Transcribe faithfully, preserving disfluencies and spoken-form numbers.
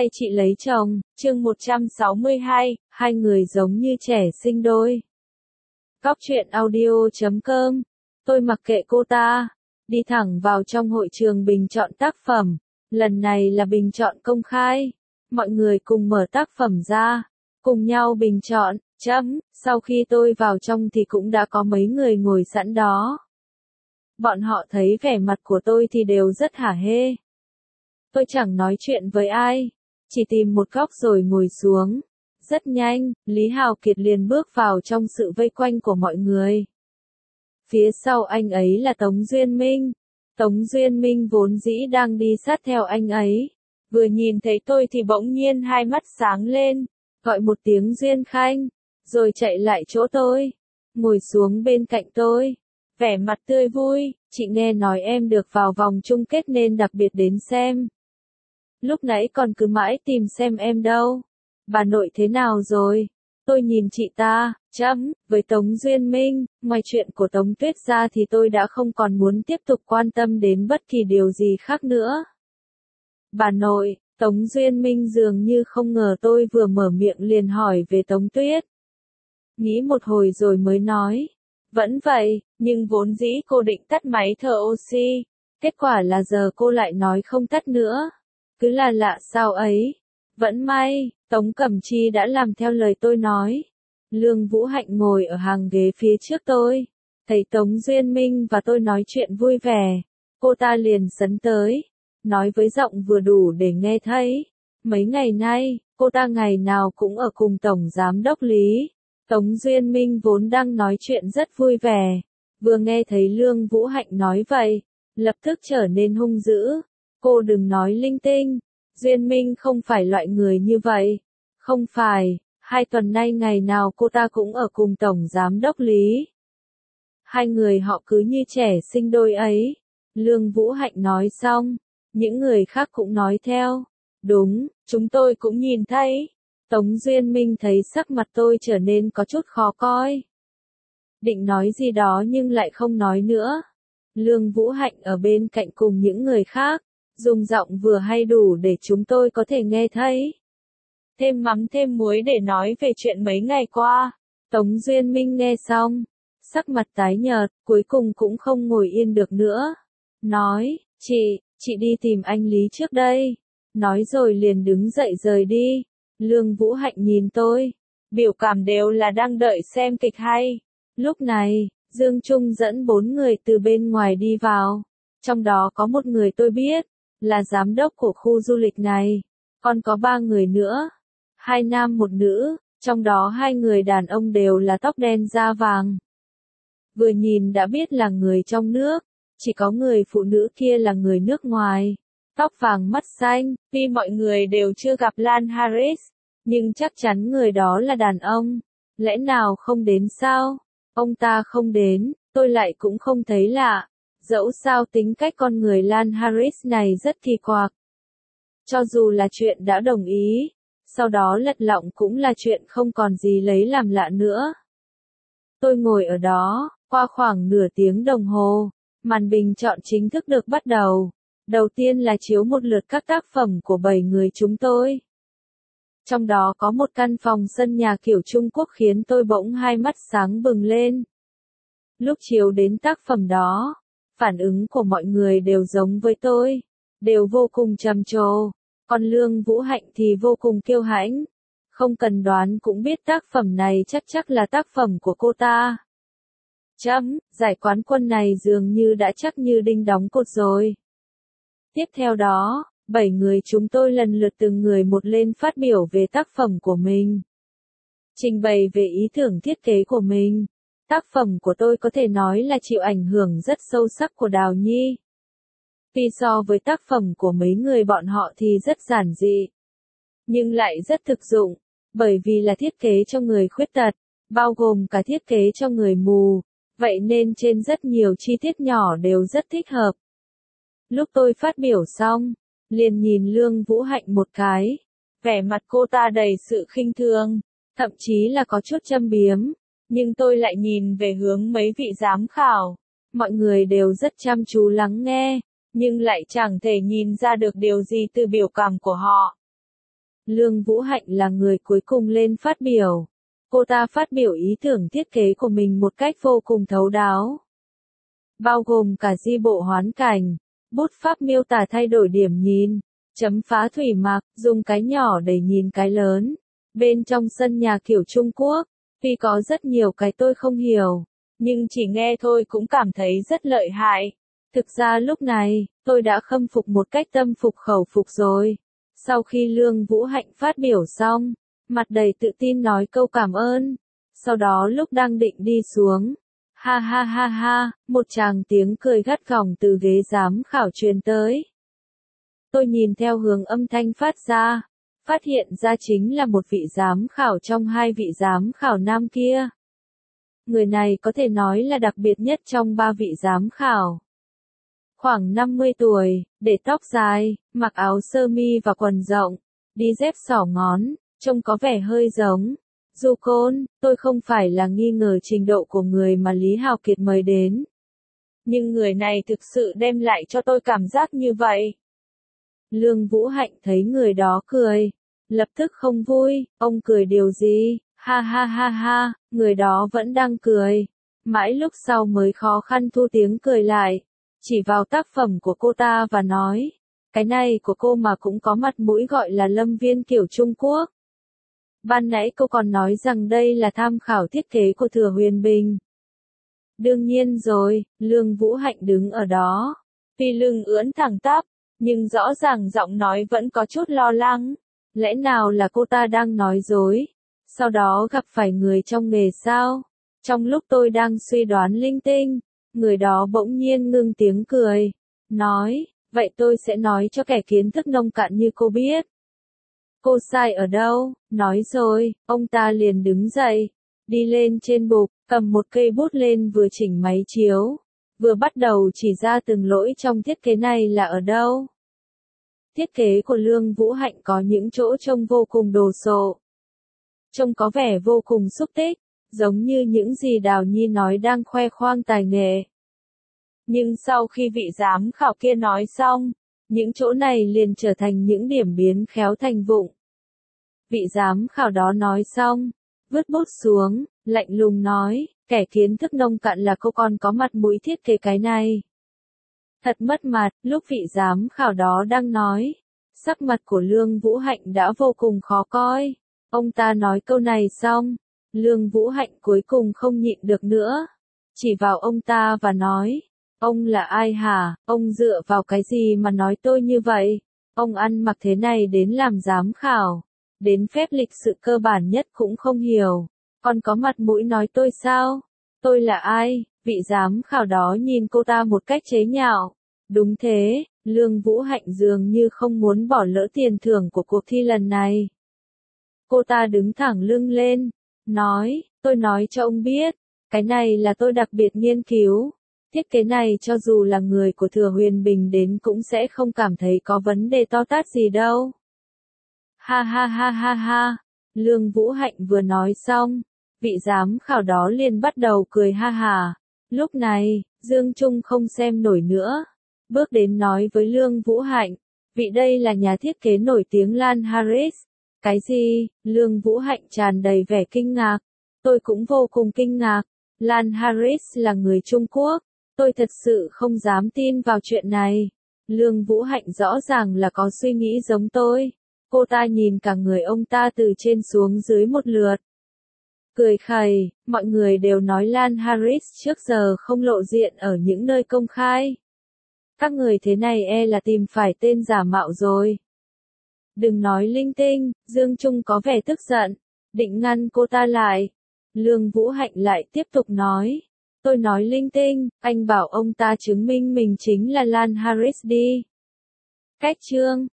hay chị lấy chồng, chương một trăm sáu mươi hai, hai người giống như trẻ sinh đôi. Cóc truyện audio chấm com, tôi mặc kệ cô ta, đi thẳng vào trong hội trường bình chọn tác phẩm, lần này là bình chọn công khai, mọi người cùng mở tác phẩm ra, cùng nhau bình chọn, chấm, sau khi tôi vào trong thì cũng đã có mấy người ngồi sẵn đó. Bọn họ thấy vẻ mặt của tôi thì đều rất hả hê. Tôi chẳng nói chuyện với ai, chỉ tìm một góc rồi ngồi xuống. Rất nhanh, Lý Hào Kiệt liền bước vào trong sự vây quanh của mọi người. Phía sau anh ấy là Tống Duyên Minh. Tống Duyên Minh vốn dĩ đang đi sát theo anh ấy. Vừa nhìn thấy tôi thì bỗng nhiên hai mắt sáng lên, gọi một tiếng Duyên Khanh, rồi chạy lại chỗ tôi, ngồi xuống bên cạnh tôi. Vẻ mặt tươi vui, chị nghe nói em được vào vòng chung kết nên đặc biệt đến xem. Lúc nãy còn cứ mãi tìm xem em đâu. Bà nội thế nào rồi? Tôi nhìn chị ta, chấm, với Tống Duyên Minh, ngoài chuyện của Tống Tuyết ra thì tôi đã không còn muốn tiếp tục quan tâm đến bất kỳ điều gì khác nữa. Bà nội, Tống Duyên Minh dường như không ngờ tôi vừa mở miệng liền hỏi về Tống Tuyết. Nghĩ một hồi rồi mới nói. Vẫn vậy, nhưng vốn dĩ cô định tắt máy thở oxy. Kết quả là giờ cô lại nói không tắt nữa. Cứ là lạ sao ấy. Vẫn may, Tống Cẩm Chi đã làm theo lời tôi nói. Lương Vũ Hạnh ngồi ở hàng ghế phía trước tôi. Thấy Tống Duyên Minh và tôi nói chuyện vui vẻ. Cô ta liền sấn tới. Nói với giọng vừa đủ để nghe thấy. Mấy ngày nay, cô ta ngày nào cũng ở cùng Tổng Giám đốc Lý. Tống Duyên Minh vốn đang nói chuyện rất vui vẻ. Vừa nghe thấy Lương Vũ Hạnh nói vậy, lập tức trở nên hung dữ. Cô đừng nói linh tinh. Duyên Minh không phải loại người như vậy. Không phải, hai tuần nay ngày nào cô ta cũng ở cùng Tổng Giám đốc Lý. Hai người họ cứ như trẻ sinh đôi ấy. Lương Vũ Hạnh nói xong, những người khác cũng nói theo. Đúng, chúng tôi cũng nhìn thấy. Tống Duyên Minh thấy sắc mặt tôi trở nên có chút khó coi. Định nói gì đó nhưng lại không nói nữa. Lương Vũ Hạnh ở bên cạnh cùng những người khác, dùng giọng vừa hay đủ để chúng tôi có thể nghe thấy. Thêm mắm thêm muối để nói về chuyện mấy ngày qua. Tống Duyên Minh nghe xong, sắc mặt tái nhợt, cuối cùng cũng không ngồi yên được nữa. Nói, chị, chị đi tìm anh Lý trước đây. Nói rồi liền đứng dậy rời đi. Lương Vũ Hạnh nhìn tôi, biểu cảm đều là đang đợi xem kịch hay. Lúc này, Dương Trung dẫn bốn người từ bên ngoài đi vào. Trong đó có một người tôi biết, là giám đốc của khu du lịch này. Còn có ba người nữa, hai nam một nữ, trong đó hai người đàn ông đều là tóc đen da vàng. Vừa nhìn đã biết là người trong nước, chỉ có người phụ nữ kia là người nước ngoài. Tóc vàng mắt xanh, vì mọi người đều chưa gặp Lan Harris, nhưng chắc chắn người đó là đàn ông. Lẽ nào không đến sao? Ông ta không đến, tôi lại cũng không thấy lạ. Dẫu sao tính cách con người Lan Harris này rất kỳ quặc. Cho dù là chuyện đã đồng ý, sau đó lật lọng cũng là chuyện không còn gì lấy làm lạ nữa. Tôi ngồi ở đó, qua khoảng nửa tiếng đồng hồ, màn bình chọn chính thức được bắt đầu. Đầu tiên là chiếu một lượt các tác phẩm của bảy người chúng tôi. Trong đó có một căn phòng sân nhà kiểu Trung Quốc khiến tôi bỗng hai mắt sáng bừng lên. Lúc chiếu đến tác phẩm đó, phản ứng của mọi người đều giống với tôi, đều vô cùng trầm trồ, còn Lương Vũ Hạnh thì vô cùng kiêu hãnh. Không cần đoán cũng biết tác phẩm này chắc chắc là tác phẩm của cô ta. Chấm, giải quán quân này dường như đã chắc như đinh đóng cột rồi. Tiếp theo đó, bảy người chúng tôi lần lượt từng người một lên phát biểu về tác phẩm của mình. Trình bày về ý tưởng thiết kế của mình. Tác phẩm của tôi có thể nói là chịu ảnh hưởng rất sâu sắc của Đào Nhi. Tuy so với tác phẩm của mấy người bọn họ thì rất giản dị, nhưng lại rất thực dụng, bởi vì là thiết kế cho người khuyết tật, bao gồm cả thiết kế cho người mù, vậy nên trên rất nhiều chi tiết nhỏ đều rất thích hợp. Lúc tôi phát biểu xong, liền nhìn Lương Vũ Hạnh một cái, vẻ mặt cô ta đầy sự khinh thường, thậm chí là có chút châm biếm, nhưng tôi lại nhìn về hướng mấy vị giám khảo. Mọi người đều rất chăm chú lắng nghe, nhưng lại chẳng thể nhìn ra được điều gì từ biểu cảm của họ. Lương Vũ Hạnh là người cuối cùng lên phát biểu. Cô ta phát biểu ý tưởng thiết kế của mình một cách vô cùng thấu đáo. Bao gồm cả di bộ hoán cảnh, bút pháp miêu tả thay đổi điểm nhìn, chấm phá thủy mặc, dùng cái nhỏ để nhìn cái lớn. Bên trong sân nhà kiểu Trung Quốc, tuy có rất nhiều cái tôi không hiểu, nhưng chỉ nghe thôi cũng cảm thấy rất lợi hại. Thực ra lúc này, tôi đã khâm phục một cách tâm phục khẩu phục rồi. Sau khi Lương Vũ Hạnh phát biểu xong, mặt đầy tự tin nói câu cảm ơn. Sau đó lúc đang định đi xuống, ha ha ha ha, một tràng tiếng cười gắt gỏng từ ghế giám khảo truyền tới. Tôi nhìn theo hướng âm thanh phát ra, phát hiện ra chính là một vị giám khảo trong hai vị giám khảo nam kia. Người này có thể nói là đặc biệt nhất trong ba vị giám khảo. Khoảng năm mươi tuổi, để tóc dài, mặc áo sơ mi và quần rộng, đi dép xỏ ngón, trông có vẻ hơi giống Du Côn. Tôi không phải là nghi ngờ trình độ của người mà Lý Hào Kiệt mời đến. Nhưng người này thực sự đem lại cho tôi cảm giác như vậy. Lương Vũ Hạnh thấy người đó cười, lập tức không vui, ông cười điều gì, ha ha ha ha, người đó vẫn đang cười. Mãi lúc sau mới khó khăn thu tiếng cười lại, chỉ vào tác phẩm của cô ta và nói, cái này của cô mà cũng có mặt mũi gọi là lâm viên kiểu Trung Quốc. Ban nãy cô còn nói rằng đây là tham khảo thiết kế của Thừa Huyền Bình. Đương nhiên rồi, Lương Vũ Hạnh đứng ở đó, tuy lưng ưỡn thẳng tắp, nhưng rõ ràng giọng nói vẫn có chút lo lắng. Lẽ nào là cô ta đang nói dối? Sau đó gặp phải người trong nghề sao? Trong lúc tôi đang suy đoán linh tinh, người đó bỗng nhiên ngưng tiếng cười, nói, vậy tôi sẽ nói cho kẻ kiến thức nông cạn như cô biết. Cô sai ở đâu? Nói rồi, ông ta liền đứng dậy, đi lên trên bục, cầm một cây bút lên vừa chỉnh máy chiếu, vừa bắt đầu chỉ ra từng lỗi trong thiết kế này là ở đâu. Thiết kế của Lương Vũ Hạnh có những chỗ trông vô cùng đồ sộ. Trông có vẻ vô cùng xúc tích, giống như những gì Đào Nhi nói đang khoe khoang tài nghệ. Nhưng sau khi vị giám khảo kia nói xong, những chỗ này liền trở thành những điểm biến khéo thành vụng. Vị giám khảo đó nói xong, vứt bút xuống, lạnh lùng nói, kẻ kiến thức nông cạn là cô còn có mặt mũi thiết kế cái này. Thật mất mặt, lúc vị giám khảo đó đang nói, sắc mặt của Lương Vũ Hạnh đã vô cùng khó coi. Ông ta nói câu này xong, Lương Vũ Hạnh cuối cùng không nhịn được nữa, chỉ vào ông ta và nói, ông là ai hả, ông dựa vào cái gì mà nói tôi như vậy, ông ăn mặc thế này đến làm giám khảo, đến phép lịch sự cơ bản nhất cũng không hiểu, còn có mặt mũi nói tôi sao, tôi là ai, vị giám khảo đó nhìn cô ta một cách chế nhạo, đúng thế, Lương Vũ Hạnh dường như không muốn bỏ lỡ tiền thưởng của cuộc thi lần này. Cô ta đứng thẳng lưng lên, nói, tôi nói cho ông biết, cái này là tôi đặc biệt nghiên cứu. Thiết kế này cho dù là người của Thừa Huyền Bình đến cũng sẽ không cảm thấy có vấn đề to tát gì đâu. Ha ha ha ha ha, Lương Vũ Hạnh vừa nói xong, vị giám khảo đó liền bắt đầu cười ha hà. Lúc này, Dương Trung không xem nổi nữa, bước đến nói với Lương Vũ Hạnh, vị đây là nhà thiết kế nổi tiếng Lan Harris. Cái gì? Lương Vũ Hạnh tràn đầy vẻ kinh ngạc. Tôi cũng vô cùng kinh ngạc. Lan Harris là người Trung Quốc. Tôi thật sự không dám tin vào chuyện này. Lương Vũ Hạnh rõ ràng là có suy nghĩ giống tôi. Cô ta nhìn cả người ông ta từ trên xuống dưới một lượt. Cười khẩy, mọi người đều nói Lan Harris trước giờ không lộ diện ở những nơi công khai. Các người thế này e là tìm phải tên giả mạo rồi. Đừng nói linh tinh, Dương Trung có vẻ tức giận, định ngăn cô ta lại. Lương Vũ Hạnh lại tiếp tục nói, tôi nói linh tinh, anh bảo ông ta chứng minh mình chính là Lan Harris đi. Cách chương